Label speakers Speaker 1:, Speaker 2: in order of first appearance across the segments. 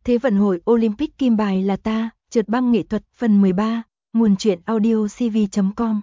Speaker 1: Thế vận hội Olympic kim bài là ta, trượt băng nghệ thuật phần 13, nguồn truyện audio cv.com.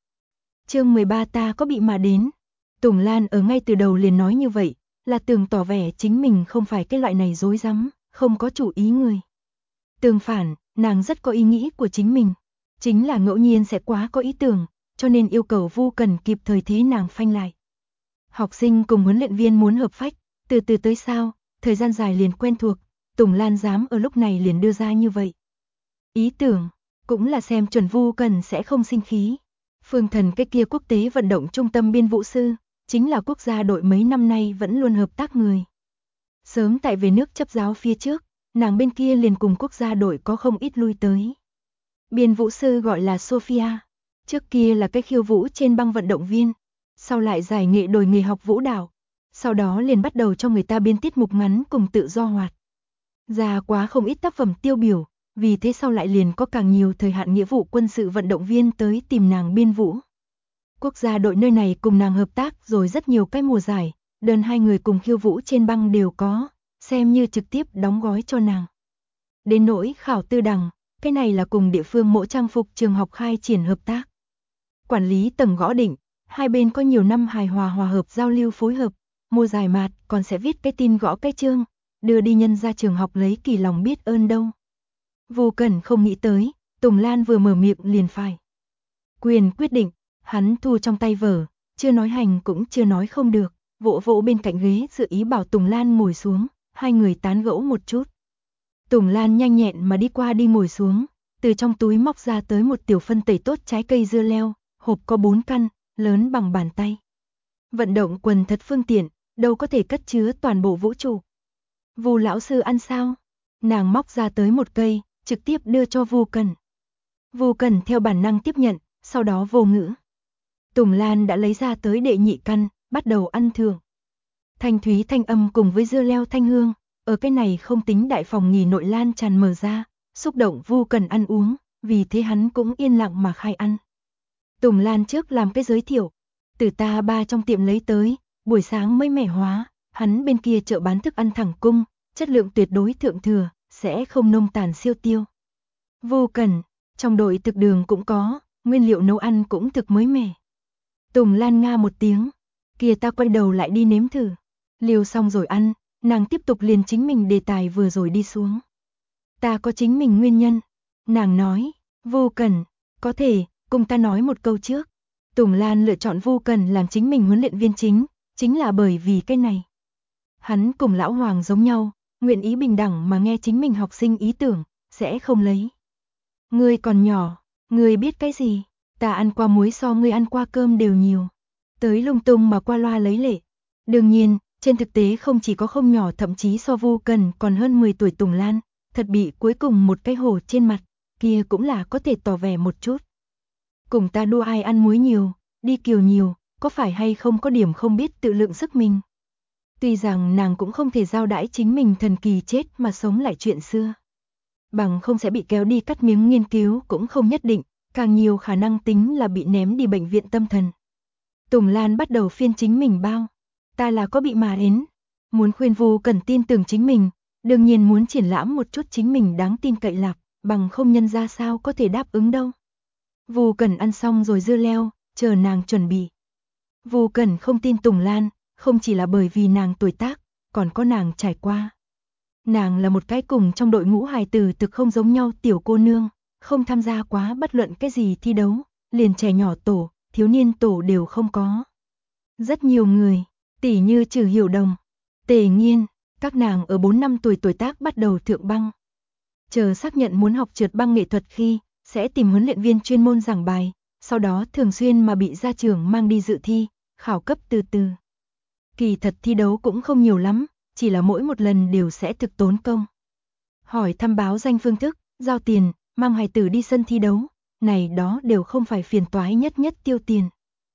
Speaker 1: Chương 13 ta có bị mà đến. Tùng Lan ở ngay từ đầu liền nói như vậy, là tưởng tỏ vẻ chính mình không phải cái loại này dối rắm, không có chủ ý người. Tương phản, nàng rất có ý nghĩ của chính mình, chính là ngẫu nhiên sẽ quá có ý tưởng, cho nên yêu cầu Vu Cần kịp thời thế nàng phanh lại. Học sinh cùng huấn luyện viên muốn hợp phách, từ từ tới sao, thời gian dài liền quen thuộc, Tùng Lan dám ở lúc này liền đưa ra như vậy. Ý tưởng, cũng là xem chuẩn Vu Cần sẽ không sinh khí. Phương Thần cái kia quốc tế vận động trung tâm biên vũ sư, chính là quốc gia đội mấy năm nay vẫn luôn hợp tác người. Sớm tại về nước chấp giáo phía trước, nàng bên kia liền cùng quốc gia đội có không ít lui tới. Biên vũ sư gọi là Sophia, trước kia là cái khiêu vũ trên băng vận động viên, sau lại giải nghệ đổi nghề học vũ đạo, sau đó liền bắt đầu cho người ta biên tiết mục ngắn cùng tự do hoạt. Ra quá không ít tác phẩm tiêu biểu, vì thế sau lại liền có càng nhiều thời hạn nghĩa vụ quân sự vận động viên tới tìm nàng biên vũ. Quốc gia đội nơi này cùng nàng hợp tác rồi rất nhiều cái mùa giải, đơn hai người cùng khiêu vũ trên băng đều có, xem như trực tiếp đóng gói cho nàng. Đến nỗi khảo tư đằng, cái này là cùng địa phương mẫu trang phục trường học khai triển hợp tác. Quản lý tầng gõ định, hai bên có nhiều năm hài hòa hòa hợp giao lưu phối hợp, mùa giải mạt còn sẽ viết cái tin gõ cái chương, đưa đi nhân ra trường học lấy kỳ lòng biết ơn đâu. Vô Cần không nghĩ tới, Tùng Lan vừa mở miệng liền phải quyền quyết định, hắn thu trong tay vở, chưa nói hành cũng chưa nói không được, vỗ vỗ bên cạnh ghế dự ý bảo Tùng Lan ngồi xuống, hai người tán gẫu một chút. Tùng Lan nhanh nhẹn mà đi qua đi ngồi xuống, từ trong túi móc ra tới một tiểu phân tẩy tốt trái cây dưa leo, hộp có 4 căn, lớn bằng bàn tay. Vận động quần thật phương tiện, đâu có thể cất chứa toàn bộ vũ trụ. Vu lão sư ăn sao? Nàng móc ra tới một cây, trực tiếp đưa cho Vu Cần. Vu Cần theo bản năng tiếp nhận, sau đó vô ngữ. Tùng Lan đã lấy ra tới đệ nhị căn, bắt đầu ăn thưởng. Thanh thúy thanh âm cùng với dưa leo thanh hương, ở cái này không tính đại phòng nghỉ nội lan tràn mở ra, xúc động Vu Cần ăn uống, vì thế hắn cũng yên lặng mà khai ăn. Tùng Lan trước làm cái giới thiệu, từ ta ba trong tiệm lấy tới, buổi sáng mới mẻ hóa, hắn bên kia chợ bán thức ăn thẳng cung, chất lượng tuyệt đối thượng thừa, sẽ không nông tàn siêu tiêu. Vu Cần, trong đội thực đường cũng có, nguyên liệu nấu ăn cũng thực mới mẻ. Tùng Lan nga một tiếng, kia ta quay đầu lại đi nếm thử. Liều xong rồi ăn, nàng tiếp tục liền chính mình đề tài vừa rồi đi xuống. Ta có chính mình nguyên nhân. Nàng nói, Vu Cần, có thể, cùng ta nói một câu trước. Tùng Lan lựa chọn Vu Cần làm chính mình huấn luyện viên chính là bởi vì cái này. Hắn cùng lão Hoàng giống nhau, nguyện ý bình đẳng mà nghe chính mình học sinh ý tưởng, sẽ không lấy. Ngươi còn nhỏ, ngươi biết cái gì, ta ăn qua muối so ngươi ăn qua cơm đều nhiều. Tới lung tung mà qua loa lấy lệ. Đương nhiên, trên thực tế không chỉ có không nhỏ thậm chí so Vu Cần còn hơn 10 tuổi Tùng Lan, thật bị cuối cùng một cái hổ trên mặt, kia cũng là có thể tỏ vẻ một chút. Cùng ta đua ai ăn muối nhiều, đi kiều nhiều, có phải hay không có điểm không biết tự lượng sức mình. Tuy rằng nàng cũng không thể giao đãi chính mình thần kỳ chết mà sống lại chuyện xưa. Bằng không sẽ bị kéo đi cắt miếng nghiên cứu cũng không nhất định, càng nhiều khả năng tính là bị ném đi bệnh viện tâm thần. Tùng Lan bắt đầu phiên chính mình bao. Ta là có bị mà đến. Muốn khuyên Vu Cần tin tưởng chính mình, đương nhiên muốn triển lãm một chút chính mình đáng tin cậy lạc, bằng không nhân ra sao có thể đáp ứng đâu. Vu Cần ăn xong rồi dưa leo, chờ nàng chuẩn bị. Vu Cần không tin Tùng Lan, không chỉ là bởi vì nàng tuổi tác, còn có nàng trải qua. Nàng là một cái cùng trong đội ngũ hài tử thực không giống nhau tiểu cô nương, không tham gia quá bất luận cái gì thi đấu, liền trẻ nhỏ tổ, thiếu niên tổ đều không có. Rất nhiều người, tỉ như Trừ Hiểu Đồng, Tề Nghiên, các nàng ở 4 năm tuổi tác bắt đầu thượng băng. Chờ xác nhận muốn học trượt băng nghệ thuật khi, sẽ tìm huấn luyện viên chuyên môn giảng bài, sau đó thường xuyên mà bị gia trưởng mang đi dự thi, khảo cấp từ từ. Kỳ thật thi đấu cũng không nhiều lắm, chỉ là mỗi một lần đều sẽ thực tốn công. Hỏi thăm báo danh phương thức, giao tiền, mang hài tử đi sân thi đấu, này đó đều không phải phiền toái nhất tiêu tiền.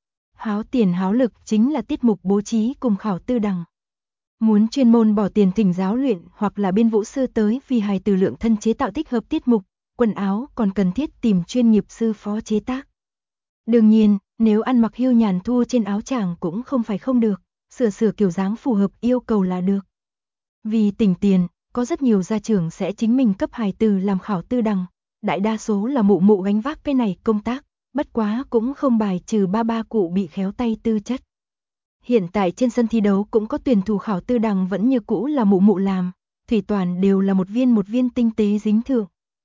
Speaker 1: Háo tiền háo lực chính là tiết mục bố trí cùng khảo tư đằng. Muốn chuyên môn bỏ tiền thỉnh giáo luyện hoặc là biên vũ sư tới vì hài tử lượng thân chế tạo thích hợp tiết mục, quần áo còn cần thiết tìm chuyên nghiệp sư phó chế tác. Đương nhiên, nếu ăn mặc hiu nhàn thua trên áo chàng cũng không phải không được, sửa kiểu dáng phù hợp yêu cầu là được. Vì tỉnh tiền, có rất nhiều gia trưởng sẽ chính mình cấp hài tử làm khảo tư đằng, đại đa số là mụ mụ gánh vác cái này công tác, bất quá cũng không bài trừ ba cụ bị khéo tay tư chất. Hiện tại trên sân thi đấu cũng có tuyển thủ khảo tư đằng vẫn như cũ là mụ mụ làm, thủy toàn đều là một viên tinh tế dính thượng.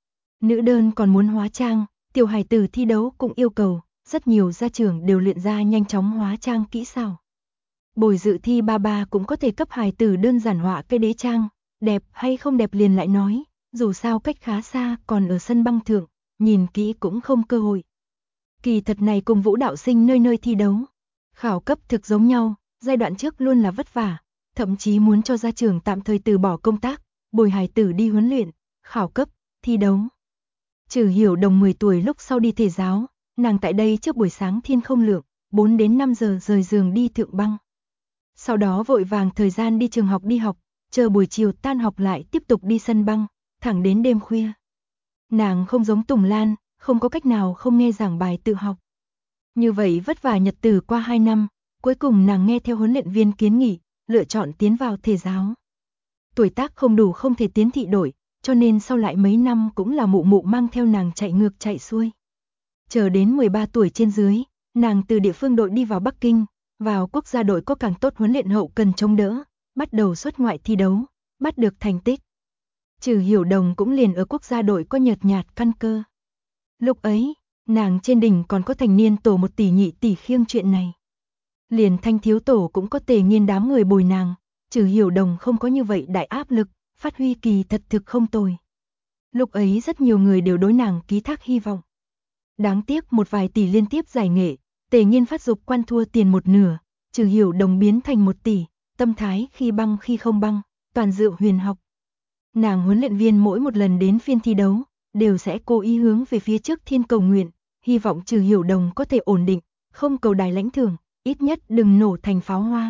Speaker 1: Nữ đơn còn muốn hóa trang, tiểu hài tử thi đấu cũng yêu cầu, rất nhiều gia trưởng đều luyện ra nhanh chóng hóa trang kỹ xảo. Bồi dự thi ba cũng có thể cấp hài tử đơn giản họa cái đế trang, đẹp hay không đẹp liền lại nói, dù sao cách khá xa còn ở sân băng thượng, nhìn kỹ cũng không cơ hội. Kỳ thật này cùng vũ đạo sinh nơi nơi thi đấu, khảo cấp thực giống nhau, giai đoạn trước luôn là vất vả, thậm chí muốn cho gia trưởng tạm thời từ bỏ công tác, bồi hài tử đi huấn luyện, khảo cấp, thi đấu. Trừ Hiểu Đồng 10 tuổi lúc sau đi thể giáo, nàng tại đây trước buổi sáng thiên không lượng, 4 đến 5 giờ rời giường đi thượng băng. Sau đó vội vàng thời gian đi trường học đi học, chờ buổi chiều tan học lại tiếp tục đi sân băng, thẳng đến đêm khuya. Nàng không giống Tùng Lan, không có cách nào không nghe giảng bài tự học. Như vậy vất vả nhật tử qua 2 năm, cuối cùng nàng nghe theo huấn luyện viên kiến nghị, lựa chọn tiến vào thể giáo. Tuổi tác không đủ không thể tiến thị đội, cho nên sau lại mấy năm cũng là mụ mụ mang theo nàng chạy ngược chạy xuôi. Chờ đến 13 tuổi trên dưới, nàng từ địa phương đội đi vào Bắc Kinh, vào quốc gia đội có càng tốt huấn luyện hậu cần chống đỡ, bắt đầu xuất ngoại thi đấu, bắt được thành tích. Trừ Hiểu Đồng cũng liền ở quốc gia đội có nhợt nhạt căn cơ. Lúc ấy, nàng trên đỉnh còn có thành niên tổ 1 tỷ nhị tỷ khiêng chuyện này. Liền thanh thiếu tổ cũng có Tề Nghiên đám người bồi nàng, Trừ Hiểu Đồng không có như vậy đại áp lực, phát huy kỳ thật thực không tồi. Lúc ấy rất nhiều người đều đối nàng ký thác hy vọng. Đáng tiếc một vài tỷ liên tiếp giải nghệ, Tề Nghiên phát dục quan thua tiền một nửa, Trừ Hiểu Đồng biến thành 1 tỷ, tâm thái khi băng khi không băng, toàn dựa huyền học. Nàng huấn luyện viên mỗi một lần đến phiên thi đấu, đều sẽ cố ý hướng về phía trước thiên cầu nguyện, hy vọng Trừ Hiểu Đồng có thể ổn định, không cầu đài lãnh thưởng, ít nhất đừng nổ thành pháo hoa.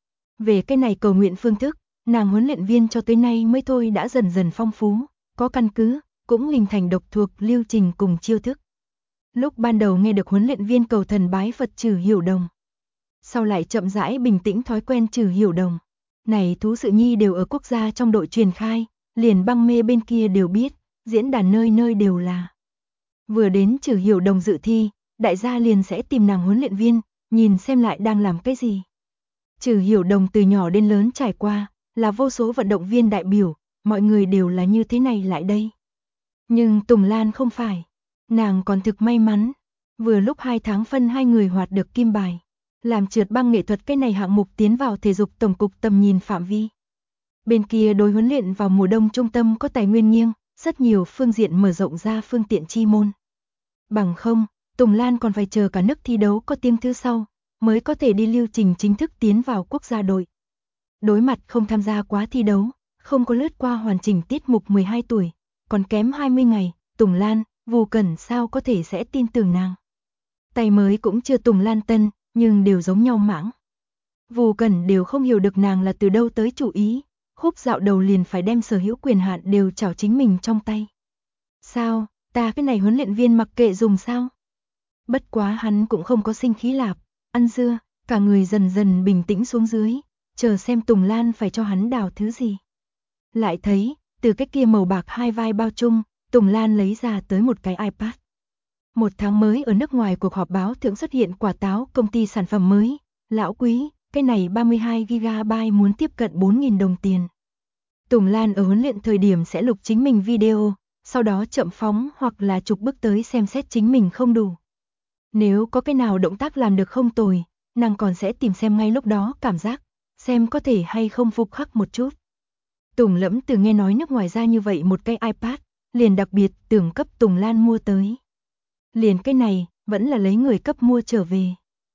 Speaker 1: Về cái này cầu nguyện phương thức, nàng huấn luyện viên cho tới nay mới thôi đã dần dần phong phú, có căn cứ, cũng hình thành độc thuộc lưu trình cùng chiêu thức. Lúc ban đầu nghe được huấn luyện viên cầu thần bái Phật Trừ Hiểu Đồng, sau lại chậm rãi bình tĩnh thói quen Trừ Hiểu Đồng. Này thú sự nhi đều ở quốc gia trong đội truyền khai, liền băng mê bên kia đều biết, diễn đàn nơi nơi đều là. Vừa đến Trừ Hiểu Đồng dự thi, đại gia liền sẽ tìm nàng huấn luyện viên, nhìn xem lại đang làm cái gì. Trừ Hiểu Đồng từ nhỏ đến lớn trải qua, là vô số vận động viên đại biểu, mọi người đều là như thế này lại đây. Nhưng Tùng Lan không phải, nàng còn thực may mắn, vừa lúc 2 tháng phân 2 người hoạt được kim bài, làm trượt băng nghệ thuật cái này hạng mục tiến vào thể dục tổng cục tầm nhìn phạm vi. Bên kia đối huấn luyện vào mùa đông trung tâm có tài nguyên nghiêng, rất nhiều phương diện mở rộng ra phương tiện chi môn. Bằng không, Tùng Lan còn phải chờ cả nước thi đấu có tiêm thứ sau, mới có thể đi lưu trình chính thức tiến vào quốc gia đội. Đối mặt không tham gia quá thi đấu, không có lướt qua hoàn chỉnh tiết mục 12 tuổi, còn kém 20 ngày, Tùng Lan, Vu Cẩn sao có thể sẽ tin tưởng nàng. Tay mới cũng chưa Tùng Lan tân, nhưng đều giống nhau mãng. Vu Cẩn đều không hiểu được nàng là từ đâu tới chủ ý, khúc dạo đầu liền phải đem sở hữu quyền hạn đều trảo chính mình trong tay. Sao, ta cái này huấn luyện viên mặc kệ dùng sao? Bất quá hắn cũng không có sinh khí lạp, ăn dưa, cả người dần dần bình tĩnh xuống dưới, chờ xem Tùng Lan phải cho hắn đào thứ gì. Lại thấy, từ cái kia màu bạc 2 vai bao chung, Tùng Lan lấy ra tới một cái iPad. 1 tháng mới ở nước ngoài cuộc họp báo thượng xuất hiện quả táo công ty sản phẩm mới, lão quý, cái này 32GB muốn tiếp cận 4.000 đồng tiền. Tùng Lan ở huấn luyện thời điểm sẽ lục chính mình video, sau đó chậm phóng hoặc là chụp bước tới xem xét chính mình không đủ. Nếu có cái nào động tác làm được không tồi, nàng còn sẽ tìm xem ngay lúc đó cảm giác, xem có thể hay không phục khắc một chút. Tùng Lẫm từ nghe nói nước ngoài ra như vậy một cái iPad, liền đặc biệt tưởng cấp Tùng Lan mua tới. Liền cái này, vẫn là lấy người cấp mua trở về.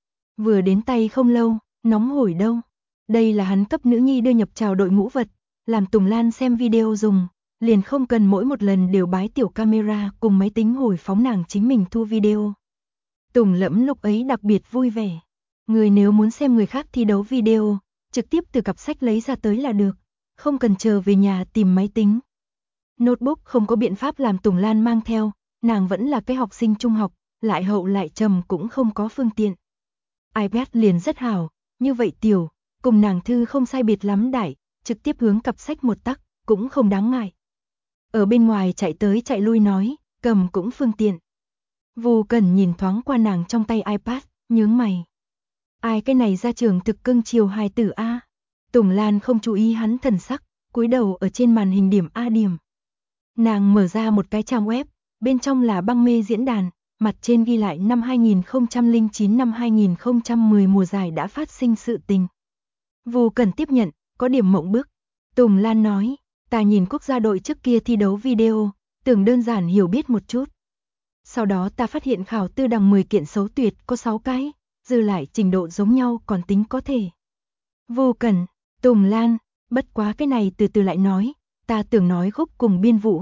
Speaker 1: Vừa đến tay không lâu, nóng hổi đâu. Đây là hắn cấp nữ nhi đưa nhập chào đội ngũ vật, làm Tùng Lan xem video dùng, liền không cần mỗi một lần đều bái tiểu camera cùng máy tính hồi phóng nàng chính mình thu video. Tùng Lẫm lúc ấy đặc biệt vui vẻ. Người nếu muốn xem người khác thi đấu video, trực tiếp từ cặp sách lấy ra tới là được, không cần chờ về nhà tìm máy tính. Notebook không có biện pháp làm Tùng Lan mang theo, nàng vẫn là cái học sinh trung học, lại hậu lại trầm cũng không có phương tiện. iPad liền rất hảo, như vậy tiểu, cùng nàng thư không sai biệt lắm đại, trực tiếp hướng cặp sách một tắc, cũng không đáng ngại. Ở bên ngoài chạy tới chạy lui nói, cầm cũng phương tiện. Vu Cẩn nhìn thoáng qua nàng trong tay iPad, nhướng mày. Ai cái này ra trường thực cưng chiều hài tử a? Tùng Lan không chú ý hắn thần sắc, cúi đầu ở trên màn hình điểm A điểm. Nàng mở ra một cái trang web, bên trong là băng mê diễn đàn, mặt trên ghi lại năm 2009 năm 2010 mùa giải đã phát sinh sự tình. Vu Cẩn tiếp nhận, có điểm mộng bức. Tùng Lan nói, ta nhìn quốc gia đội trước kia thi đấu video, tưởng đơn giản hiểu biết một chút. Sau đó ta phát hiện khảo tư đằng 10 kiện xấu tuyệt có 6 cái, dư lại trình độ giống nhau còn tính có thể. Vu Cẩn, Tùng Lan, bất quá cái này từ từ lại nói, ta tưởng nói Khúc cùng Biên Vũ.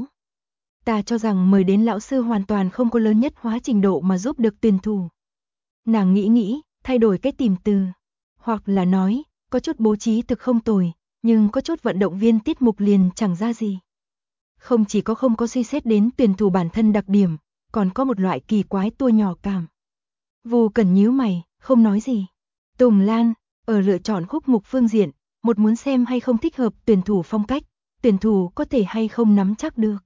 Speaker 1: Ta cho rằng mời đến lão sư hoàn toàn không có lớn nhất hóa trình độ mà giúp được tuyển thủ. Nàng nghĩ, thay đổi cái tìm từ. Hoặc là nói, có chút bố trí thực không tồi, nhưng có chút vận động viên tiết mục liền chẳng ra gì. Không chỉ có không có suy xét đến tuyển thủ bản thân đặc điểm, còn có một loại kỳ quái tua nhỏ cảm. Vu Cẩn nhíu mày, không nói gì. Tùng Lan, ở lựa chọn khúc mục phương diện, một muốn xem hay không thích hợp tuyển thủ phong cách, tuyển thủ có thể hay không nắm chắc được.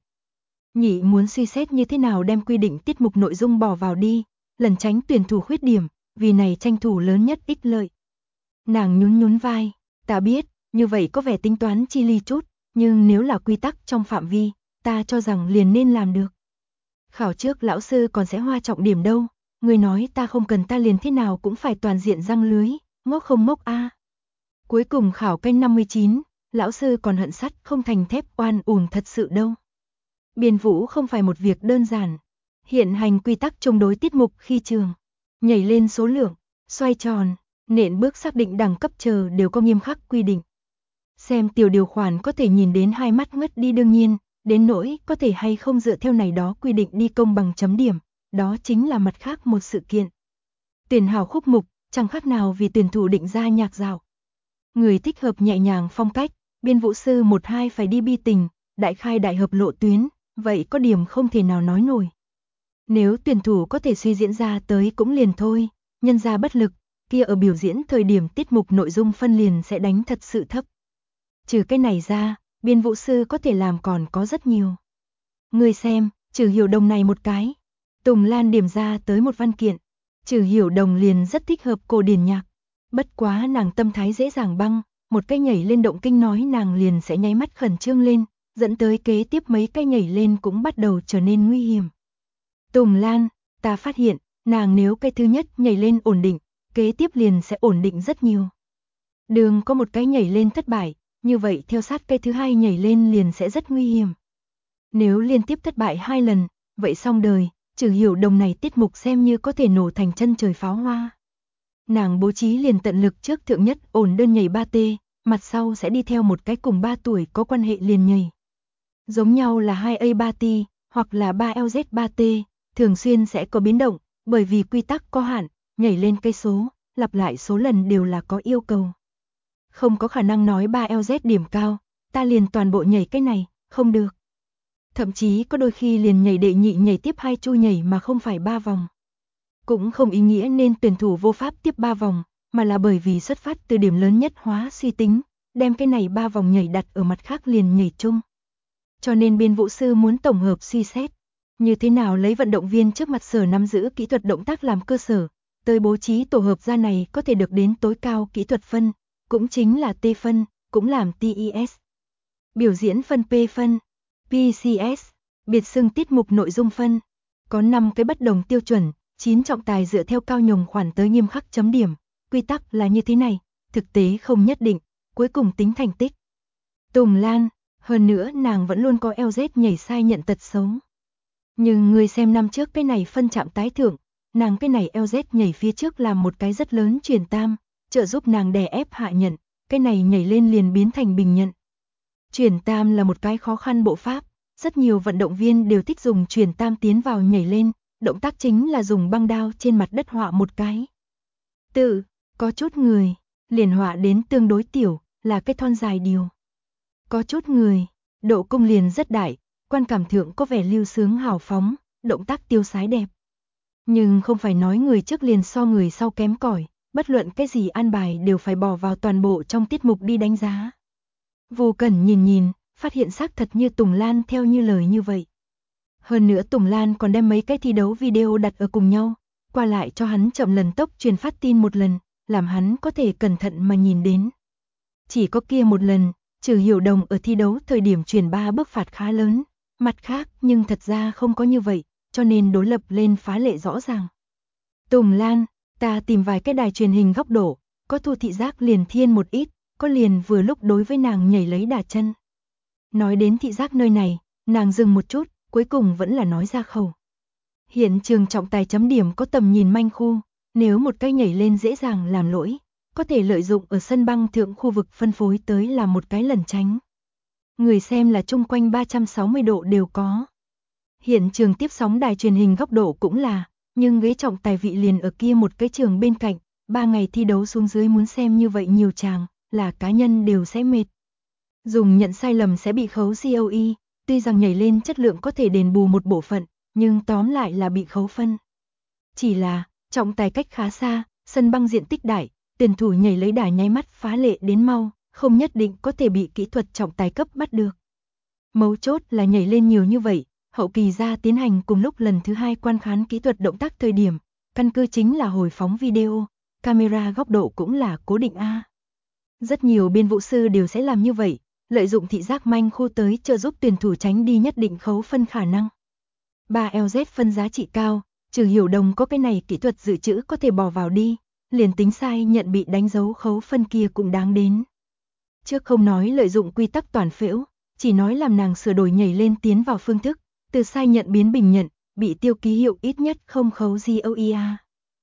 Speaker 1: Nhị muốn suy xét như thế nào đem quy định tiết mục nội dung bỏ vào đi, lần tránh tuyển thủ khuyết điểm, vì này tranh thủ lớn nhất ích lợi. Nàng nhún vai, ta biết, như vậy có vẻ tính toán chi ly chút, nhưng nếu là quy tắc trong phạm vi, ta cho rằng liền nên làm được. Khảo trước lão sư còn sẽ hoa trọng điểm đâu, người nói ta không cần ta liền thế nào cũng phải toàn diện răng lưới, ngốc không ngốc a. Cuối cùng khảo canh 59, lão sư còn hận sắt không thành thép oan uổng thật sự đâu. Biên Vũ không phải một việc đơn giản. Hiện hành quy tắc chống đối tiết mục khi trường, nhảy lên số lượng, xoay tròn, nện bước xác định đẳng cấp chờ đều có nghiêm khắc quy định. Xem tiểu điều khoản có thể nhìn đến hai mắt ngất đi đương nhiên, đến nỗi có thể hay không dựa theo này đó quy định đi công bằng chấm điểm, đó chính là mặt khác một sự kiện. Tuyển hảo khúc mục, chẳng khác nào vì tuyển thủ định ra nhạc dạo. Người thích hợp nhẹ nhàng phong cách, biên vũ sư 1-2 phải đi bi tình, đại khai đại hợp lộ tuyến, vậy có điểm không thể nào nói nổi. Nếu tuyển thủ có thể suy diễn ra tới cũng liền thôi, nhân ra bất lực, kia ở biểu diễn thời điểm tiết mục nội dung phân liền sẽ đánh thật sự thấp. Trừ cái này ra, biên vũ sư có thể làm còn có rất nhiều. Người xem, trừ hiểu đồng này một cái. Tùng Lan điểm ra tới một văn kiện. Trừ hiểu đồng liền rất thích hợp cổ điển nhạc. Bất quá nàng tâm thái dễ dàng băng, một cái nhảy lên động kinh nói nàng liền sẽ nháy mắt khẩn trương lên, dẫn tới kế tiếp mấy cái nhảy lên cũng bắt đầu trở nên nguy hiểm. Tùng Lan, ta phát hiện, nàng nếu cái thứ nhất nhảy lên ổn định, kế tiếp liền sẽ ổn định rất nhiều. Đường có một cái nhảy lên thất bại, như vậy theo sát cái thứ hai nhảy lên liền sẽ rất nguy hiểm. Nếu liên tiếp thất bại 2 lần, vậy xong đời, trừ hiểu đồng này tiết mục xem như có thể nổ thành chân trời pháo hoa. Nàng bố trí liền tận lực trước thượng nhất ổn đơn nhảy 3T, mặt sau sẽ đi theo một cái cùng 3 tuổi có quan hệ liền nhảy. Giống nhau là 2A3T, hoặc là 3LZ3T, thường xuyên sẽ có biến động, bởi vì quy tắc có hạn, nhảy lên cây số, lặp lại số lần đều là có yêu cầu. Không có khả năng nói 3LZ điểm cao, ta liền toàn bộ nhảy cái này, không được. Thậm chí có đôi khi liền nhảy đệ nhị nhảy tiếp 2 chu nhảy mà không phải 3 vòng. Cũng không ý nghĩa nên tuyển thủ vô pháp tiếp 3 vòng, mà là bởi vì xuất phát từ điểm lớn nhất hóa suy tính, đem cái này 3 vòng nhảy đặt ở mặt khác liền nhảy chung. Cho nên biên vũ sư muốn tổng hợp suy xét, như thế nào lấy vận động viên trước mặt sở nắm giữ kỹ thuật động tác làm cơ sở, tới bố trí tổ hợp ra này có thể được đến tối cao kỹ thuật phân, cũng chính là T phân, cũng làm TES. Biểu diễn phân P phân, PCS, biệt xưng tiết mục nội dung phân, có 5 cái bất đồng tiêu chuẩn, 9 trọng tài dựa theo cao nhồng khoản tới nghiêm khắc chấm điểm, quy tắc là như thế này, thực tế không nhất định, cuối cùng tính thành tích. Tùng Lan, hơn nữa nàng vẫn luôn có LZ nhảy sai nhận tật xấu. Nhưng người xem năm trước cái này phân chạm tái thưởng, nàng cái này LZ nhảy phía trước làm một cái rất lớn truyền tam, trợ giúp nàng đè ép hạ nhận, cái này nhảy lên liền biến thành bình nhận. Truyền tam là một cái khó khăn bộ pháp, rất nhiều vận động viên đều thích dùng truyền tam tiến vào nhảy lên, động tác chính là dùng băng đao trên mặt đất họa một cái. Có chút người, liền họa đến tương đối tiểu, là cái thon dài điều. Có chút người, độ cung liền rất đại, quan cảm thượng có vẻ lưu sướng hào phóng, động tác tiêu sái đẹp. Nhưng không phải nói người trước liền so người sau kém cỏi, bất luận cái gì an bài đều phải bỏ vào toàn bộ trong tiết mục đi đánh giá. Vô Cẩn nhìn, phát hiện xác thật như Tùng Lan theo như lời như vậy. Hơn nữa Tùng Lan còn đem mấy cái thi đấu video đặt ở cùng nhau, qua lại cho hắn chậm lần tốc truyền phát tin một lần, làm hắn có thể cẩn thận mà nhìn đến. Chỉ có kia một lần, Trừ Hiểu Đồng ở thi đấu thời điểm truyền 3 bước phạt khá lớn, mặt khác nhưng thật ra không có như vậy, cho nên đối lập lên phá lệ rõ ràng. Tùng Lan, ta tìm vài cái đài truyền hình góc độ, có thu thị giác liền thiên một ít, có liền vừa lúc đối với nàng nhảy lấy đà chân. Nói đến thị giác nơi này, nàng dừng một chút, cuối cùng vẫn là nói ra khẩu. Hiện trường trọng tài chấm điểm có tầm nhìn manh khu, nếu một cái nhảy lên dễ dàng làm lỗi, có thể lợi dụng ở sân băng thượng khu vực phân phối tới làm một cái lẩn tránh. Người xem là chung quanh 360 độ đều có. Hiện trường tiếp sóng đài truyền hình góc độ cũng là, nhưng ghế trọng tài vị liền ở kia một cái trường bên cạnh, 3 ngày thi đấu xuống dưới muốn xem như vậy nhiều chàng, là cá nhân đều sẽ mệt. Dùng nhận sai lầm sẽ bị khấu COE, tuy rằng nhảy lên chất lượng có thể đền bù một bộ phận, nhưng tóm lại là bị khấu phân. Chỉ là, trọng tài cách khá xa, sân băng diện tích đại, tuyển thủ nhảy lấy đà nháy mắt phá lệ đến mau, không nhất định có thể bị kỹ thuật trọng tài cấp bắt được. Mấu chốt là nhảy lên nhiều như vậy, hậu kỳ ra tiến hành cùng lúc lần thứ 2 quan khán kỹ thuật động tác thời điểm, căn cứ chính là hồi phóng video, camera góc độ cũng là cố định A. Rất nhiều biên vũ sư đều sẽ làm như vậy, lợi dụng thị giác manh khu tới trợ giúp tuyển thủ tránh đi nhất định khấu phân khả năng. 3LZ phân giá trị cao, Trừ Hiểu Đồng có cái này kỹ thuật dự trữ có thể bỏ vào đi, liền tính sai nhận bị đánh dấu khấu phân kia cũng đáng đến. Trước không nói lợi dụng quy tắc toàn phễu, chỉ nói làm nàng sửa đổi nhảy lên tiến vào phương thức, từ sai nhận biến bình nhận, bị tiêu ký hiệu ít nhất không khấu GOEA.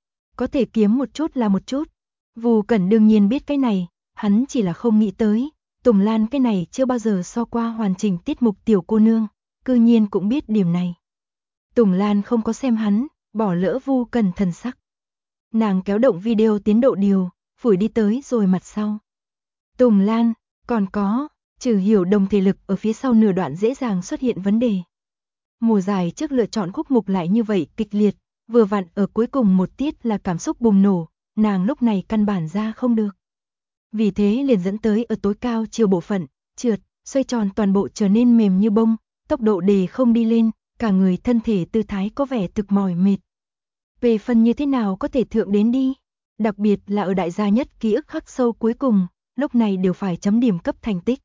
Speaker 1: Có thể kiếm một chút là một chút. Vù Cẩn đương nhiên biết cái này, hắn chỉ là không nghĩ tới, Tùng Lan cái này chưa bao giờ so qua hoàn chỉnh tiết mục tiểu cô nương, cư nhiên cũng biết điểm này. Tùng Lan không có xem hắn, bỏ lỡ Vu Cẩn thần sắc. Nàng kéo động video tiến độ điều, phủi đi tới rồi mặt sau. Tùng Lan, còn có, Trừ Hiểu Đồng thể lực ở phía sau nửa đoạn dễ dàng xuất hiện vấn đề. Mùa giải trước lựa chọn khúc mục lại như vậy kịch liệt, vừa vặn ở cuối cùng một tiết là cảm xúc bùng nổ, nàng lúc này căn bản ra không được. Vì thế liền dẫn tới ở tối cao chiều bộ phận, trượt, xoay tròn toàn bộ trở nên mềm như bông, tốc độ đề không đi lên, cả người thân thể tư thái có vẻ thực mỏi mệt. Về phần như thế nào có thể thượng đến đi, đặc biệt là ở đại gia nhất ký ức khắc sâu cuối cùng, lúc này đều phải chấm điểm cấp thành tích.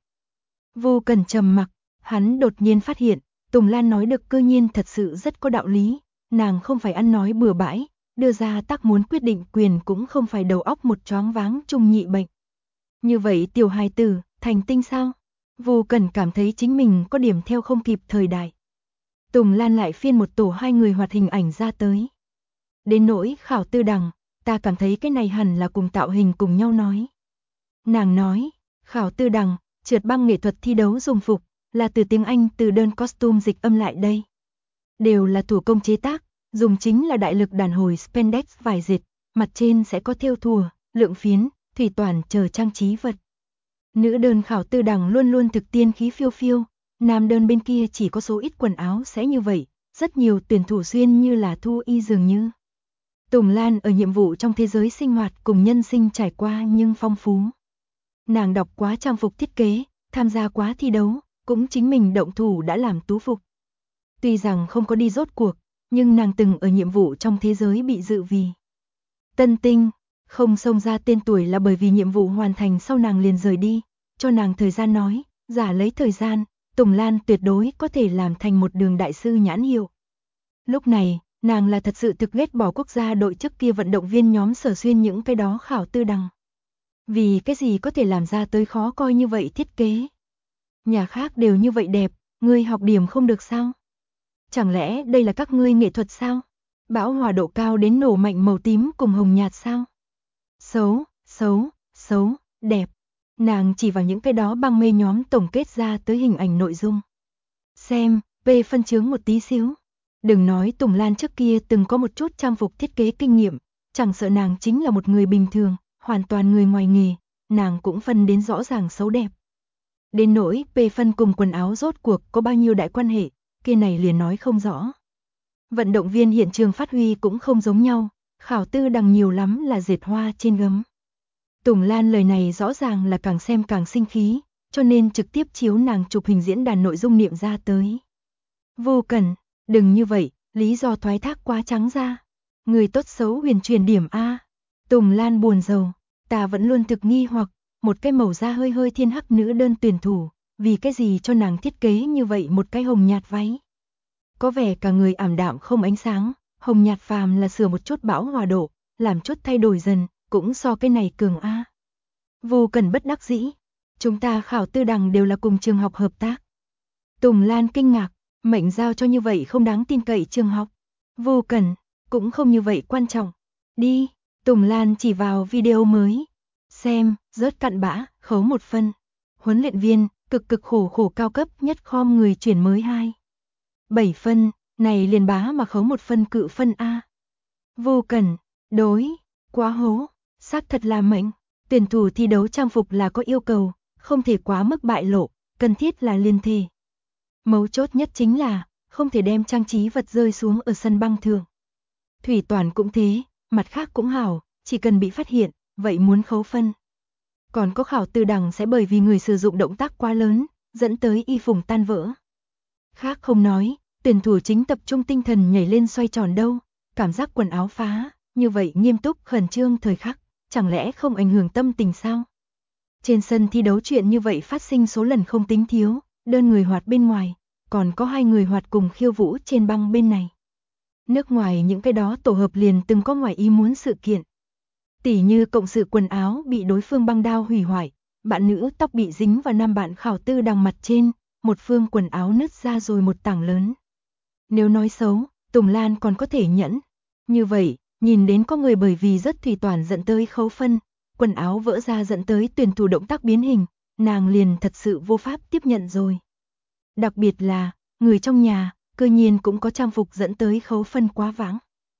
Speaker 1: Vô Cần trầm mặc, hắn đột nhiên phát hiện, Tùng Lan nói được cư nhiên thật sự rất có đạo lý, nàng không phải ăn nói bừa bãi, đưa ra tác muốn quyết định quyền cũng không phải đầu óc một choáng váng trung nhị bệnh. Như vậy tiểu hài tử, thành tinh sao? Vô Cần cảm thấy chính mình có điểm theo không kịp thời đại. Tùng Lan lại phiên một tổ 2 người hoạt hình ảnh ra tới. Đến nỗi Khảo Tư Đằng, ta cảm thấy cái này hẳn là cùng tạo hình cùng nhau nói. Nàng nói, Khảo Tư Đằng, trượt băng nghệ thuật thi đấu dùng phục, là từ tiếng Anh từ đơn costume dịch âm lại đây. Đều là thủ công chế tác, dùng chính là đại lực đàn hồi spandex vải dệt, mặt trên sẽ có thêu thùa, lượng phiến, thủy toàn chờ trang trí vật. Nữ đơn Khảo Tư Đằng luôn luôn thực tiên khí phiêu phiêu, nam đơn bên kia chỉ có số ít quần áo sẽ như vậy, rất nhiều tuyển thủ xuyên như là thu y dường như. Tùng Lan ở nhiệm vụ trong thế giới sinh hoạt cùng nhân sinh trải qua nhưng phong phú. Nàng đọc quá trang phục thiết kế, tham gia quá thi đấu, cũng chính mình động thủ đã làm tú phục. Tuy rằng không có đi rốt cuộc, nhưng nàng từng ở nhiệm vụ trong thế giới bị dự vì tân tinh, không xông ra tên tuổi là bởi vì nhiệm vụ hoàn thành sau nàng liền rời đi, cho nàng thời gian nói, giả lấy thời gian, Tùng Lan tuyệt đối có thể làm thành một đường đại sư nhãn hiệu. Lúc này, nàng là thật sự thực ghét bỏ quốc gia đội trước kia vận động viên nhóm Sở Xuyên những cái đó Khảo Tư Đằng. Vì cái gì có thể làm ra tới khó coi như vậy thiết kế? Nhà khác đều như vậy đẹp, ngươi học điểm không được sao? Chẳng lẽ đây là các ngươi nghệ thuật sao? Bão hòa độ cao đến nổ mạnh màu tím cùng hồng nhạt sao? Xấu, xấu, xấu, đẹp. Nàng chỉ vào những cái đó băng mê nhóm tổng kết ra tới hình ảnh nội dung. Xem, về phân chướng một tí xíu. Đừng nói Tùng Lan trước kia từng có một chút trang phục thiết kế kinh nghiệm, chẳng sợ nàng chính là một người bình thường, hoàn toàn người ngoài nghề, nàng cũng phân đến rõ ràng xấu đẹp. Đến nỗi về phân cùng quần áo rốt cuộc có bao nhiêu đại quan hệ, kia này liền nói không rõ. Vận động viên hiện trường phát huy cũng không giống nhau, Khảo Tư Đằng nhiều lắm là dệt hoa trên gấm. Tùng Lan lời này rõ ràng là càng xem càng sinh khí, cho nên trực tiếp chiếu nàng chụp hình diễn đàn nội dung niệm ra tới. Vô Cẩn, đừng như vậy, lý do thoái thác quá trắng ra. Người tốt xấu huyền truyền điểm A. Tùng Lan buồn rầu, ta vẫn luôn thực nghi hoặc, một cái màu da hơi hơi thiên hắc nữ đơn tuyển thủ, vì cái gì cho nàng thiết kế như vậy một cái hồng nhạt váy. Có vẻ cả người ảm đạm không ánh sáng, hồng nhạt phàm là sửa một chút bão hòa độ, làm chút thay đổi dần, cũng so cái này cường A. Vô Cẩn bất đắc dĩ, chúng ta Khảo Tư Đằng đều là cùng trường học hợp tác. Tùng Lan kinh ngạc, mệnh giao cho như vậy không đáng tin cậy trường học. Vô Cẩn, cũng không như vậy quan trọng. Đi, Tùng Lan chỉ vào video mới. Xem, rớt cặn bã, khấu 1 phân. Huấn luyện viên, cực khổ cao cấp nhất khom người chuyển mới 2. 7 phân, này liền bá mà khấu 1 phân cự phân A. Vô Cẩn, đối, quá hố, xác thật là mệnh. Tuyển thủ thi đấu trang phục là có yêu cầu, không thể quá mức bại lộ, cần thiết là liên thể. Mấu chốt nhất chính là, không thể đem trang trí vật rơi xuống ở sân băng thường. Thủy Toàn cũng thế, mặt khác cũng hảo, chỉ cần bị phát hiện, vậy muốn khấu phân. Còn có Khảo Tư Đằng sẽ bởi vì người sử dụng động tác quá lớn, dẫn tới y phùng tan vỡ. Khác không nói, tuyển thủ chính tập trung tinh thần nhảy lên xoay tròn đâu, cảm giác quần áo phá, như vậy nghiêm túc khẩn trương thời khắc, chẳng lẽ không ảnh hưởng tâm tình sao? Trên sân thi đấu chuyện như vậy phát sinh số lần không tính thiếu, đơn người hoạt bên ngoài, còn có 2 người hoạt cùng khiêu vũ trên băng bên này. Nước ngoài những cái đó tổ hợp liền từng có ngoài ý muốn sự kiện. Tỉ như cộng sự quần áo bị đối phương băng đao hủy hoại, bạn nữ tóc bị dính vào nam bạn Khảo Tư Đằng mặt trên, một phương quần áo nứt ra rồi một tảng lớn. Nếu nói xấu, Tùng Lan còn có thể nhẫn. Như vậy, nhìn đến có người bởi vì rất Thủy Toàn dẫn tới khấu phân, quần áo vỡ ra dẫn tới tuyển thủ động tác biến hình, nàng liền thật sự vô pháp tiếp nhận rồi. Đặc biệt là, người trong nhà, cơ nhiên cũng có trang phục dẫn tới khấu phân quá vãng.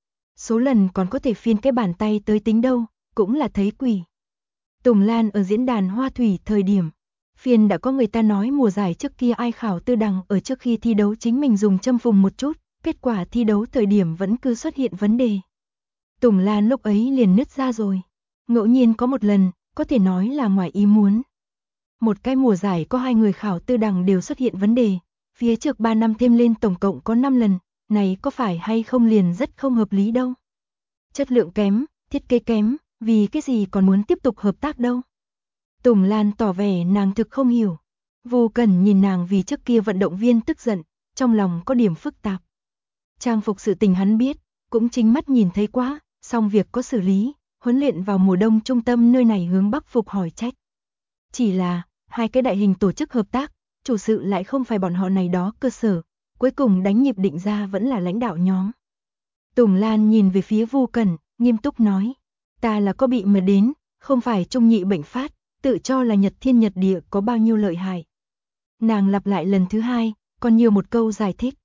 Speaker 1: Số lần còn có thể phiên cái bàn tay tới tính đâu, cũng là thấy quỷ. Tùng Lan ở diễn đàn Hoa Thủy thời điểm, phiên đã có người ta nói mùa giải trước kia ai Khảo Tư Đằng ở trước khi thi đấu chính mình dùng châm phùng một chút, kết quả thi đấu thời điểm vẫn cứ xuất hiện vấn đề. Tùng Lan lúc ấy liền nứt ra rồi. Ngẫu nhiên có một lần, có thể nói là ngoài ý muốn. Một cái mùa giải có 2 người Khảo Tư Đằng đều xuất hiện vấn đề, phía trước 3 năm thêm lên tổng cộng có 5 lần, này có phải hay không liền rất không hợp lý đâu. Chất lượng kém, thiết kế kém, vì cái gì còn muốn tiếp tục hợp tác đâu. Tùng Lan tỏ vẻ nàng thực không hiểu. Vô Cẩn nhìn nàng vì trước kia vận động viên tức giận, trong lòng có điểm phức tạp. Trang phục sự tình hắn biết, cũng chính mắt nhìn thấy quá, xong việc có xử lý, huấn luyện vào mùa đông trung tâm nơi này hướng Bắc phục hỏi trách. Chỉ là, 2 cái đại hình tổ chức hợp tác, chủ sự lại không phải bọn họ này đó cơ sở, cuối cùng đánh nhịp định ra vẫn là lãnh đạo nhóm. Tùng Lan nhìn về phía Vô Cẩn, nghiêm túc nói, ta là có bị mà đến, không phải trung nhị bệnh phát, tự cho là nhật thiên nhật địa có bao nhiêu lợi hại. Nàng lặp lại lần thứ 2, còn nhiều một câu giải thích.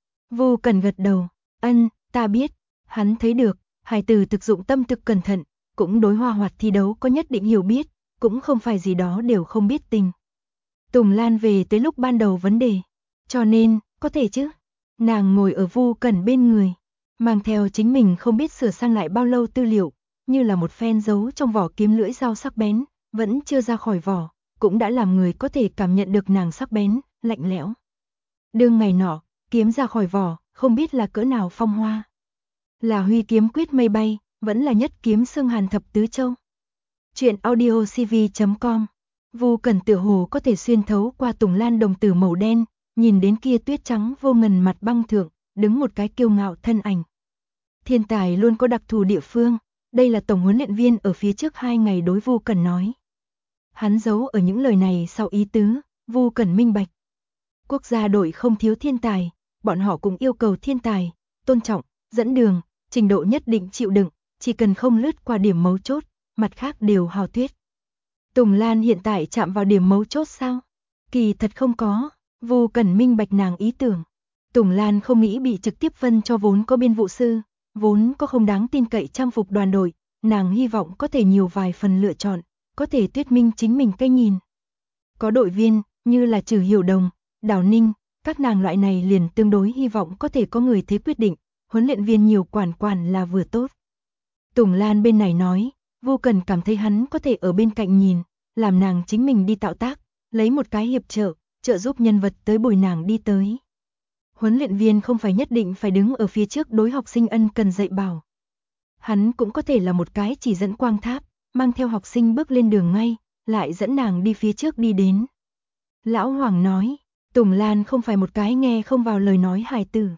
Speaker 1: Vô Cẩn gật đầu, ta biết, hắn thấy được, hài tử thực dụng tâm thực cẩn thận, cũng đối hoa hoạt thi đấu có nhất định hiểu biết, cũng không phải gì đó đều không biết tình. Tùng Lan về tới lúc ban đầu vấn đề, cho nên, có thể chứ. Nàng ngồi ở Vô Cẩn bên người, mang theo chính mình không biết sửa sang lại bao lâu tư liệu, như là một phen giấu trong vỏ kiếm lưỡi dao sắc bén, vẫn chưa ra khỏi vỏ, cũng đã làm người có thể cảm nhận được nàng sắc bén, lạnh lẽo. Đương ngày nọ, kiếm ra khỏi vỏ, không biết là cỡ nào phong hoa. Là huy kiếm quyết mây bay, vẫn là nhất kiếm xương hàn thập tứ châu. Chuyện audio cv.com. Vô Cẩn tựa hồ có thể xuyên thấu qua Tùng Lan đồng tử màu đen, nhìn đến kia tuyết trắng vô ngần mặt băng thượng, đứng một cái kiêu ngạo thân ảnh. Thiên tài luôn có đặc thù địa phương, đây là tổng huấn luyện viên ở phía trước 2 ngày đối Vô Cẩn nói. Hắn giấu ở những lời này sau ý tứ, Vô Cẩn minh bạch. Quốc gia đội không thiếu thiên tài, bọn họ cũng yêu cầu thiên tài, tôn trọng, dẫn đường, trình độ nhất định chịu đựng, chỉ cần không lướt qua điểm mấu chốt, mặt khác đều hào thuyết. Tùng Lan hiện tại chạm vào điểm mấu chốt sao? Kỳ thật không có, Vô Cẩn minh bạch nàng ý tưởng. Tùng Lan không nghĩ bị trực tiếp phân cho vốn có biên vụ sư, vốn có không đáng tin cậy trang phục đoàn đội, nàng hy vọng có thể nhiều vài phần lựa chọn, có thể thuyết minh chính mình cái nhìn. Có đội viên, như là Trử Hiểu Đồng, Đào Ninh, các nàng loại này liền tương đối hy vọng có thể có người thế quyết định, huấn luyện viên nhiều quản là vừa tốt. Tùng Lan bên này nói, Vô Cẩn cảm thấy hắn có thể ở bên cạnh nhìn, làm nàng chính mình đi tạo tác, lấy một cái hiệp trợ giúp nhân vật tới bồi nàng đi tới. Huấn luyện viên không phải nhất định phải đứng ở phía trước đối học sinh ân cần dạy bảo. Hắn cũng có thể là một cái chỉ dẫn quang tháp, mang theo học sinh bước lên đường ngay, lại dẫn nàng đi phía trước đi đến. Lão Hoàng nói, Tùng Lan không phải một cái nghe không vào lời nói hài tử.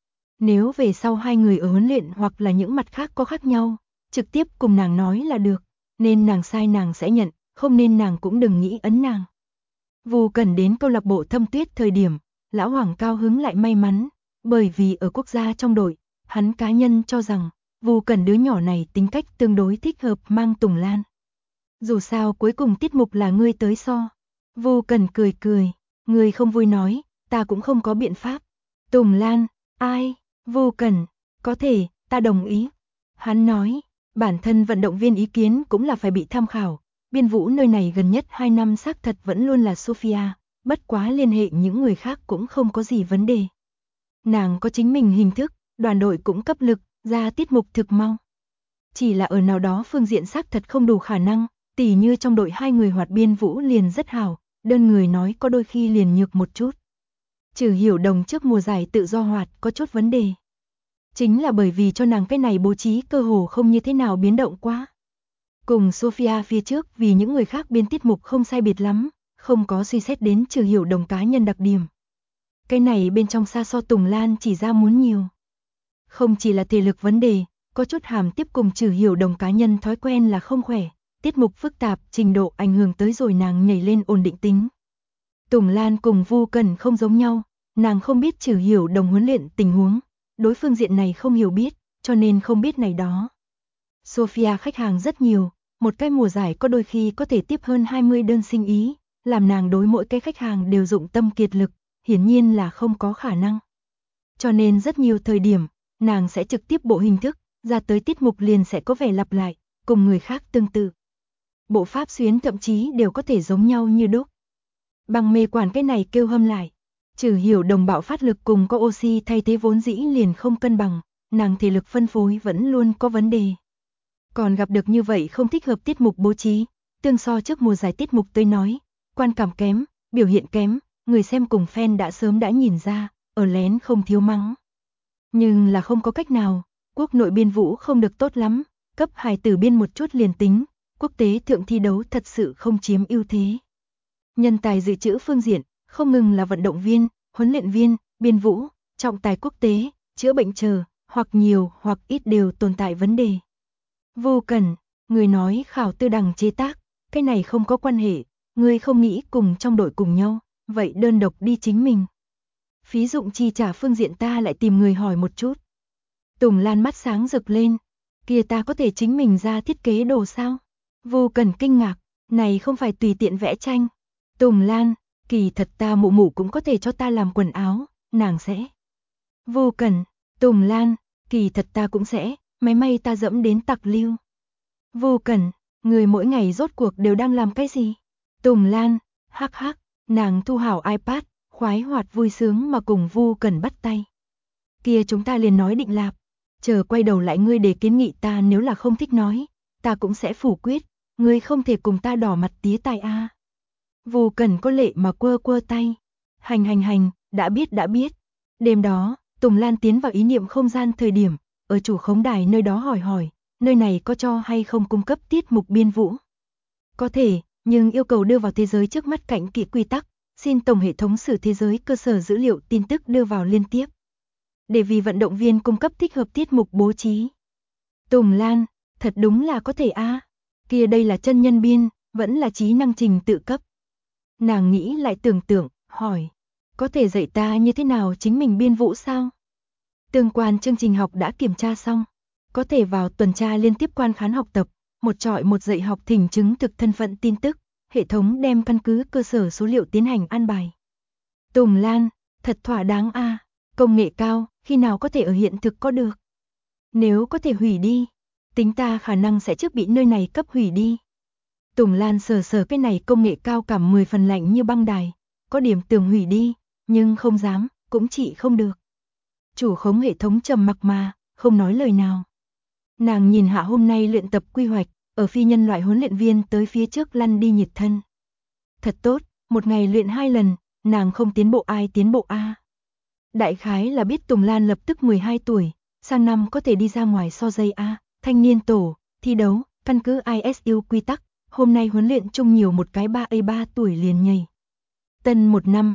Speaker 1: Nếu về sau hai người ở huấn luyện hoặc là những mặt khác có khác nhau, trực tiếp cùng nàng nói là được, nên nàng sai nàng sẽ nhận, không nên nàng cũng đừng nghĩ ấn nàng. Vu Cẩn đến câu lạc bộ Thâm Tuyết thời điểm, Lão Hoàng cao hứng lại may mắn, bởi vì ở quốc gia trong đội, hắn cá nhân cho rằng, Vu Cẩn đứa nhỏ này tính cách tương đối thích hợp mang Tùng Lan. Dù sao cuối cùng tiết mục là ngươi tới so. Vu Cẩn cười cười, ngươi không vui nói, ta cũng không có biện pháp. Tùng Lan, ai? Vu Cẩn, có thể, ta đồng ý. Hắn nói, bản thân vận động viên ý kiến cũng là phải bị tham khảo. Biên vũ nơi này gần nhất 2 năm xác thật vẫn luôn là Sophia, bất quá liên hệ những người khác cũng không có gì vấn đề. Nàng có chính mình hình thức, đoàn đội cũng cấp lực, ra tiết mục thực mau. Chỉ là ở nào đó phương diện xác thật không đủ khả năng, tỉ như trong đội 2 người hoạt biên vũ liền rất hảo, đơn người nói có đôi khi liền nhược một chút. Trừ Hiểu Đồng trước mùa giải tự do hoạt có chút vấn đề. Chính là bởi vì cho nàng cái này bố trí cơ hồ không như thế nào biến động quá. Cùng Sophia phía trước vì những người khác biên tiết mục không sai biệt lắm, không có suy xét đến Trừ Hiểu Đồng cá nhân đặc điểm. Cái này bên trong xa so Tùng Lan chỉ ra muốn nhiều. Không chỉ là thể lực vấn đề, có chút hàm tiếp cùng Trừ Hiểu Đồng cá nhân thói quen là không khỏe, tiết mục phức tạp, trình độ ảnh hưởng tới rồi nàng nhảy lên ổn định tính. Tùng Lan cùng Vu Cẩn không giống nhau, nàng không biết Trừ Hiểu Đồng huấn luyện tình huống, đối phương diện này không hiểu biết, cho nên không biết này đó. Sophia khách hàng rất nhiều, một cái mùa giải có đôi khi có thể tiếp hơn 20 đơn sinh ý, làm nàng đối mỗi cái khách hàng đều dụng tâm kiệt lực, hiển nhiên là không có khả năng. Cho nên rất nhiều thời điểm, nàng sẽ trực tiếp bộ hình thức, ra tới tiết mục liền sẽ có vẻ lặp lại, cùng người khác tương tự. Bộ pháp xuyến thậm chí đều có thể giống nhau như đúc. Bằng mê quản cái này kêu hâm lại. Trừ Hiểu Đồng bạo phát lực cùng có oxy thay thế vốn dĩ liền không cân bằng, nàng thể lực phân phối vẫn luôn có vấn đề. Còn gặp được như vậy không thích hợp tiết mục bố trí, tương so trước mùa giải tiết mục tới nói, quan cảm kém, biểu hiện kém, người xem cùng fan đã sớm đã nhìn ra, ở lén không thiếu mắng. Nhưng là không có cách nào, quốc nội biên vũ không được tốt lắm, cấp hài tử biên một chút liền tính, quốc tế thượng thi đấu thật sự không chiếm ưu thế. Nhân tài dự trữ phương diện, không ngừng là vận động viên, huấn luyện viên, biên vũ, trọng tài quốc tế, chữa bệnh chờ, hoặc nhiều hoặc ít đều tồn tại vấn đề. Vu Cẩn, người nói khảo tư đằng chế tác, cái này không có quan hệ, người không nghĩ cùng trong đội cùng nhau, vậy đơn độc đi chính mình. Phí dụng chi trả phương diện ta lại tìm người hỏi một chút. Tùng Lan mắt sáng rực lên, kia ta có thể chính mình ra thiết kế đồ sao? Vu Cẩn kinh ngạc, này không phải tùy tiện vẽ tranh. Tùng Lan, kỳ thật ta mụ mụ cũng có thể cho ta làm quần áo, nàng sẽ. Vu Cẩn, Tùng Lan, kỳ thật ta cũng sẽ, máy may ta dẫm đến tặc lưu. Vu Cẩn, người mỗi ngày rốt cuộc đều đang làm cái gì? Tùng Lan, hắc hắc, nàng thu hảo iPad, khoái hoạt vui sướng mà cùng Vu Cẩn bắt tay. Kia chúng ta liền nói định lạp, chờ quay đầu lại ngươi để kiến nghị ta, nếu là không thích nói, ta cũng sẽ phủ quyết, ngươi không thể cùng ta đỏ mặt tía tai a. Vu Cẩn có lệ mà quơ quơ tay. Hành, đã biết. Đêm đó, Tùng Lan tiến vào ý niệm không gian thời điểm, ở chủ khống đài nơi đó hỏi, nơi này có cho hay không cung cấp tiết mục biên vũ. Có thể, nhưng yêu cầu đưa vào thế giới trước mắt cảnh kỵ quy tắc, xin tổng hệ thống sử thế giới cơ sở dữ liệu tin tức đưa vào liên tiếp. Để vì vận động viên cung cấp thích hợp tiết mục bố trí. Tùng Lan, thật đúng là có thể a. Kia đây là chân nhân biên, vẫn là trí năng trình tự cấp. Nàng nghĩ lại tưởng tượng, hỏi, có thể dạy ta như thế nào chính mình biên vũ sao? Tương quan chương trình học đã kiểm tra xong, có thể vào tuần tra liên tiếp quan khán học tập, một trọi một dạy học thỉnh chứng thực thân phận tin tức, hệ thống đem căn cứ cơ sở số liệu tiến hành an bài. Tùng Lan, thật thỏa đáng a, công nghệ cao, khi nào có thể ở hiện thực có được? Nếu có thể hủy đi, tính ta khả năng sẽ trước bị nơi này cấp hủy đi. Tùng Lan sờ cái này công nghệ cao cảm 10 phần lạnh như băng đài, có điểm tưởng hủy đi, nhưng không dám, cũng chỉ không được. Chủ khống hệ thống trầm mặc mà, không nói lời nào. Nàng nhìn hạ hôm nay luyện tập quy hoạch, ở phi nhân loại huấn luyện viên tới phía trước lăn đi nhiệt thân. Thật tốt, một ngày luyện 2 lần, nàng không tiến bộ ai tiến bộ a. Đại khái là biết Tùng Lan lập tức 12 tuổi, sang năm có thể đi ra ngoài so dây a. Thanh niên tổ, thi đấu, căn cứ ISU quy tắc, hôm nay huấn luyện chung nhiều một cái 3 tuổi liền nhảy. Tân một năm,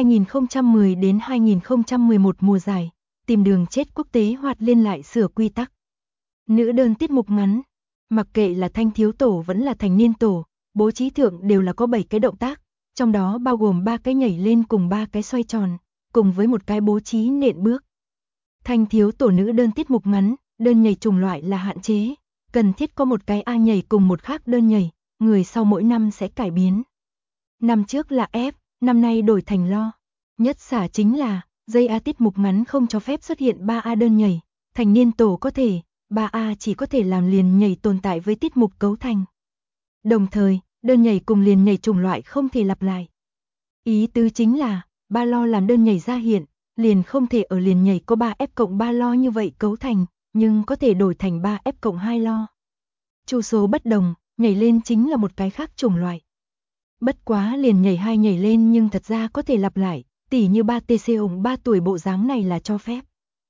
Speaker 1: 2010 đến 2011 mùa giải, tìm đường chết quốc tế hoạt liên lại sửa quy tắc. Nữ đơn tiết mục ngắn, mặc kệ là thanh thiếu tổ vẫn là thành niên tổ, bố trí thượng đều là có 7 cái động tác, trong đó bao gồm 3 cái nhảy lên cùng 3 cái xoay tròn, cùng với một cái bố trí nện bước. Thanh thiếu tổ nữ đơn tiết mục ngắn, đơn nhảy chủng loại là hạn chế, cần thiết có một cái A nhảy cùng một khác đơn nhảy, người sau mỗi năm sẽ cải biến. Năm trước là F, năm nay đổi thành Lo. Nhất xả chính là, dây A tiết mục ngắn không cho phép xuất hiện 3A đơn nhảy, thành niên tổ có thể, 3A chỉ có thể làm liền nhảy tồn tại với tiết mục cấu thành. Đồng thời, đơn nhảy cùng liền nhảy chủng loại không thể lặp lại. Ý tứ chính là, 3 Lo làm đơn nhảy ra hiện, liền không thể ở liền nhảy có 3F cộng 3 Lo như vậy cấu thành, nhưng có thể đổi thành 3F cộng 2 Lo. Chu số bất đồng, nhảy lên chính là một cái khác chủng loại. Bất quá liền nhảy 2 nhảy lên nhưng thật ra có thể lặp lại, tỉ như 3TC ổng 3 tuổi bộ dáng này là cho phép.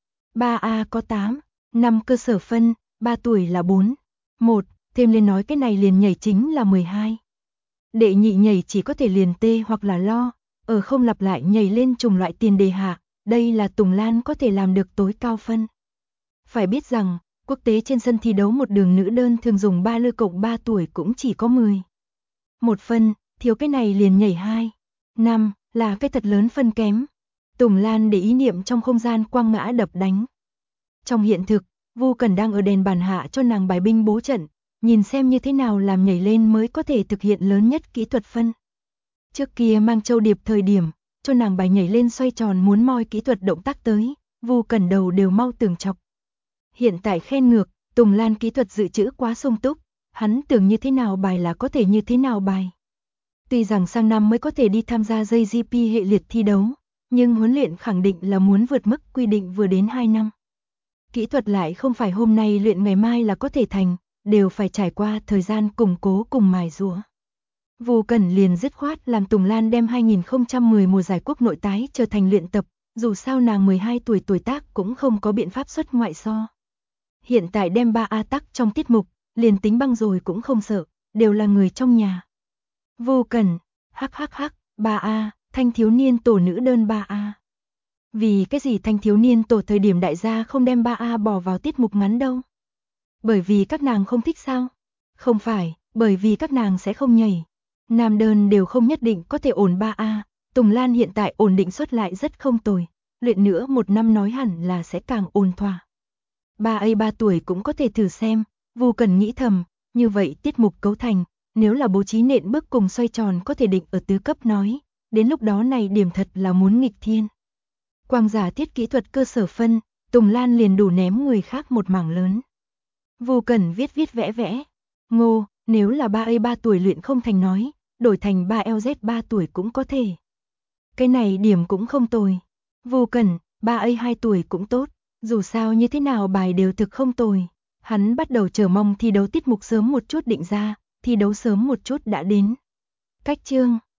Speaker 1: 3A có 8, 5 cơ sở phân, 3 tuổi là 4. 1, thêm lên nói cái này liền nhảy chính là 12. Đệ nhị nhảy chỉ có thể liền T hoặc là Lo, ở không lặp lại nhảy lên chủng loại tiền đề hạ, đây là Tùng Lan có thể làm được tối cao phân. Phải biết rằng, quốc tế trên sân thi đấu một đường nữ đơn thường dùng 3 lư cộng 3 tuổi cũng chỉ có 10. Một phân, thiếu cái này liền nhảy 2. 5, là cái thật lớn phân kém. Tùng Lan để ý niệm trong không gian quang ngã đập đánh. Trong hiện thực, Vu Cẩn đang ở đền bàn hạ cho nàng bài binh bố trận, nhìn xem như thế nào làm nhảy lên mới có thể thực hiện lớn nhất kỹ thuật phân. Trước kia mang châu điệp thời điểm, cho nàng bài nhảy lên xoay tròn muốn moi kỹ thuật động tác tới, Vu Cẩn đầu đều mau tưởng chọc. Hiện tại khen ngược, Tùng Lan kỹ thuật dự trữ quá sung túc, hắn tưởng như thế nào bài là có thể như thế nào bài. Tuy rằng sang năm mới có thể đi tham gia JGP hệ liệt thi đấu, nhưng huấn luyện khẳng định là muốn vượt mức quy định vừa đến 2 năm. Kỹ thuật lại không phải hôm nay luyện ngày mai là có thể thành, đều phải trải qua thời gian củng cố cùng mài giũa. Vu Cẩn liền dứt khoát làm Tùng Lan đem 2010 mùa giải quốc nội tái trở thành luyện tập, dù sao nàng 12 tuổi tuổi tác cũng không có biện pháp xuất ngoại so. Hiện tại đem 3A tắc trong tiết mục, liền tính băng rồi cũng không sợ, đều là người trong nhà. Vu Cẩn, 3A, thanh thiếu niên tổ nữ đơn 3A. Vì cái gì thanh thiếu niên tổ thời điểm đại gia không đem 3A bỏ vào tiết mục ngắn đâu? Bởi vì các nàng không thích sao? Không phải, bởi vì các nàng sẽ không nhảy. Nam đơn đều không nhất định có thể ổn 3A, Tùng Lan hiện tại ổn định suất lại rất không tồi, luyện nữa một năm nói hẳn là sẽ càng ổn thỏa. 3A 3 tuổi cũng có thể thử xem, Vu Cẩn nghĩ thầm, như vậy tiết mục cấu thành, nếu là bố trí nện bước cùng xoay tròn có thể định ở tứ cấp nói, đến lúc đó này điểm thật là muốn nghịch thiên. Quang giả thiết kỹ thuật cơ sở phân, Tùng Lan liền đủ ném người khác một mảng lớn. Vu Cẩn viết vẽ, ngô, nếu là 3A 3 tuổi luyện không thành nói, đổi thành 3LZ 3 tuổi cũng có thể. Cái này điểm cũng không tồi. Vu Cẩn, 3A 2 tuổi cũng tốt, dù sao như thế nào bài đều thực không tồi. Hắn bắt đầu chờ mong thi đấu tiết mục sớm một chút định ra, thi đấu sớm một chút đã đến. Cách chương